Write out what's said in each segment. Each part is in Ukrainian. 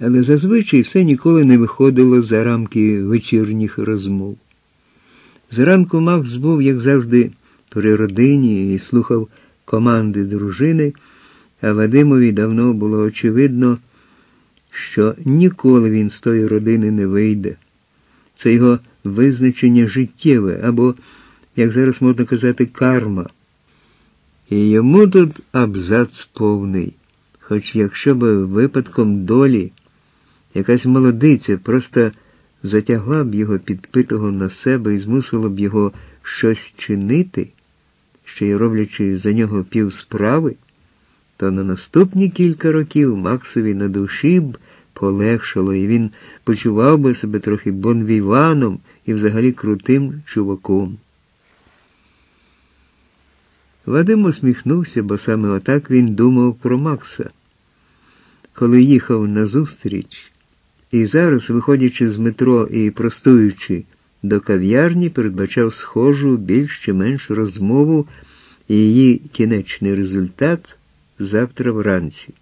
Але зазвичай все ніколи не виходило за рамки вечірніх розмов. Зранку Макс був, як завжди, при родині і слухав команди дружини, а Вадимові давно було очевидно, що ніколи він з тої родини не вийде. Це його визначення життєве, або, як зараз можна казати, карма. І йому тут абзац повний. Хоч якщо б випадком долі якась молодиця просто затягла б його підпитого на себе і змусила б його щось чинити, ще й роблячи за нього півсправи, то на наступні кілька років Максові на душі б полегшало, і він почував би себе трохи бонвіваном і взагалі крутим чуваком. Вадим усміхнувся, бо саме отак він думав про Макса. Коли їхав назустріч, і зараз, виходячи з метро і простуючи до кав'ярні, передбачав схожу, більш чи менш розмову і її кінечний результат завтра вранці.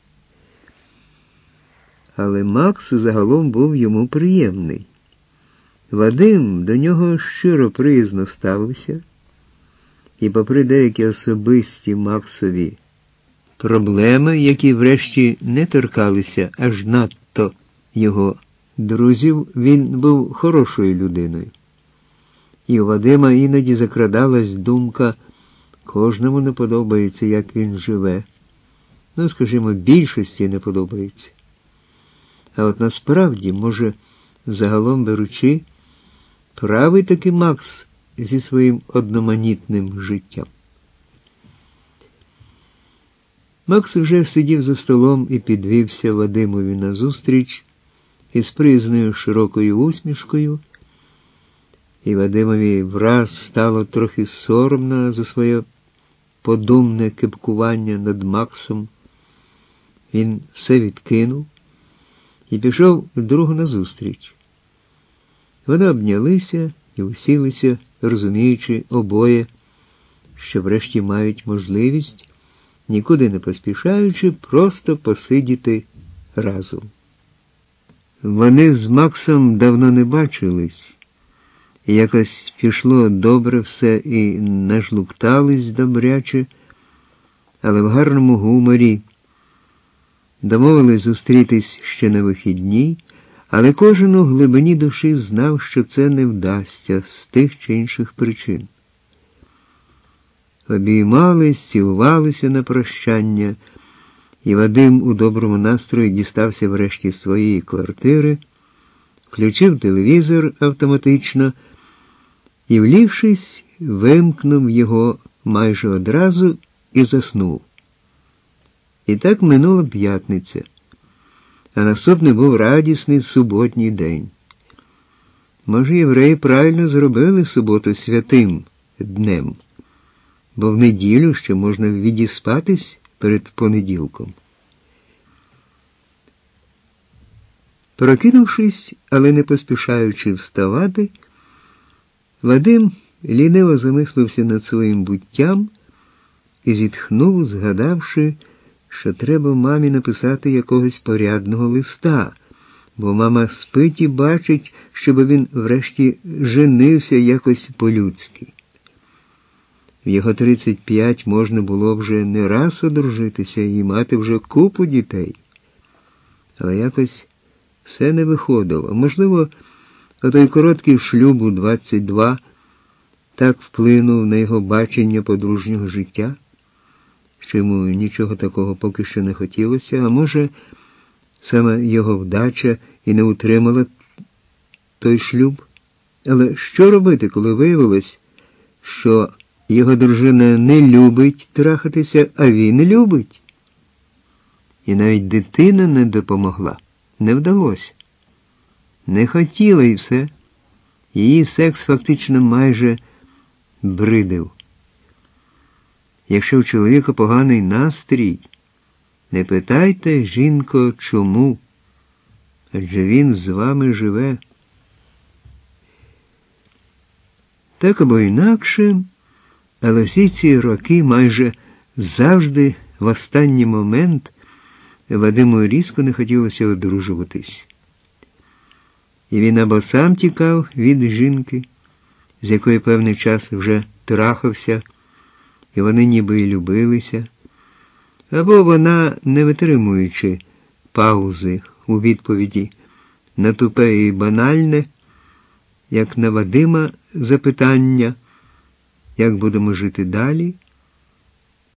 Але Макс загалом був йому приємний. Вадим до нього щиро приязно ставився, і попри деякі особисті Максові проблеми, які врешті не торкалися аж надто його друзів, він був хорошою людиною. І у Вадима іноді закрадалась думка, кожному не подобається, як він живе. Ну, скажімо, більшості не подобається. А от насправді, може, загалом беручи, правий таки Макс зі своїм одноманітним життям. Макс вже сидів за столом і підвівся Вадимові назустріч із приязною широкою усмішкою, і Вадимові враз стало трохи соромно за своє подумне кепкування над Максом. Він все відкинув і пішов другу назустріч. Вони обнялися і усілися, розуміючи обоє, що врешті мають можливість, нікуди не поспішаючи, просто посидіти разом. Вони з Максом давно не бачились, і якось пішло добре все і нажлуктались добряче, але в гарному гуморі. Домовились зустрітись ще на вихідні, але кожен у глибині душі знав, що це не вдасться з тих чи інших причин. Обіймались, цілувалися на прощання, і Вадим у доброму настрої дістався врешті своєї квартири, включив телевізор автоматично і, влівшись, вимкнув його майже одразу і заснув. І так минула п'ятниця, а наступний був радісний суботній день. Може, євреї правильно зробили суботу святим днем, бо в неділю ще можна відіспатись перед понеділком. Прокинувшись, але не поспішаючи вставати, Вадим ліниво замислився над своїм буттям і зітхнув, згадавши, що треба мамі написати якогось порядного листа, бо мама спить і бачить, щоб він врешті женився якось по-людськи. В його 35 можна було вже не раз одружитися і мати вже купу дітей. Але якось все не виходило. Можливо, отой короткий шлюб у 22 так вплинув на його бачення подружнього життя, що йому нічого такого поки що не хотілося, а може, саме його вдача і не утримала той шлюб. Але що робити, коли виявилось, що його дружина не любить трахатися, а він любить? І навіть дитина не допомогла, не вдалося. Не хотіла і все. Її секс фактично майже бридив. Якщо у чоловіка поганий настрій, не питайте, жінко, чому, адже він з вами живе. Так або інакше, але всі ці роки майже завжди в останній момент Вадиму різко не хотілося одружуватись. І він або сам тікав від жінки, з якої певний час вже трахався, і вони ніби й любилися, або вона, не витримуючи паузи у відповіді на тупе і банальне, як на Вадима, запитання, як будемо жити далі,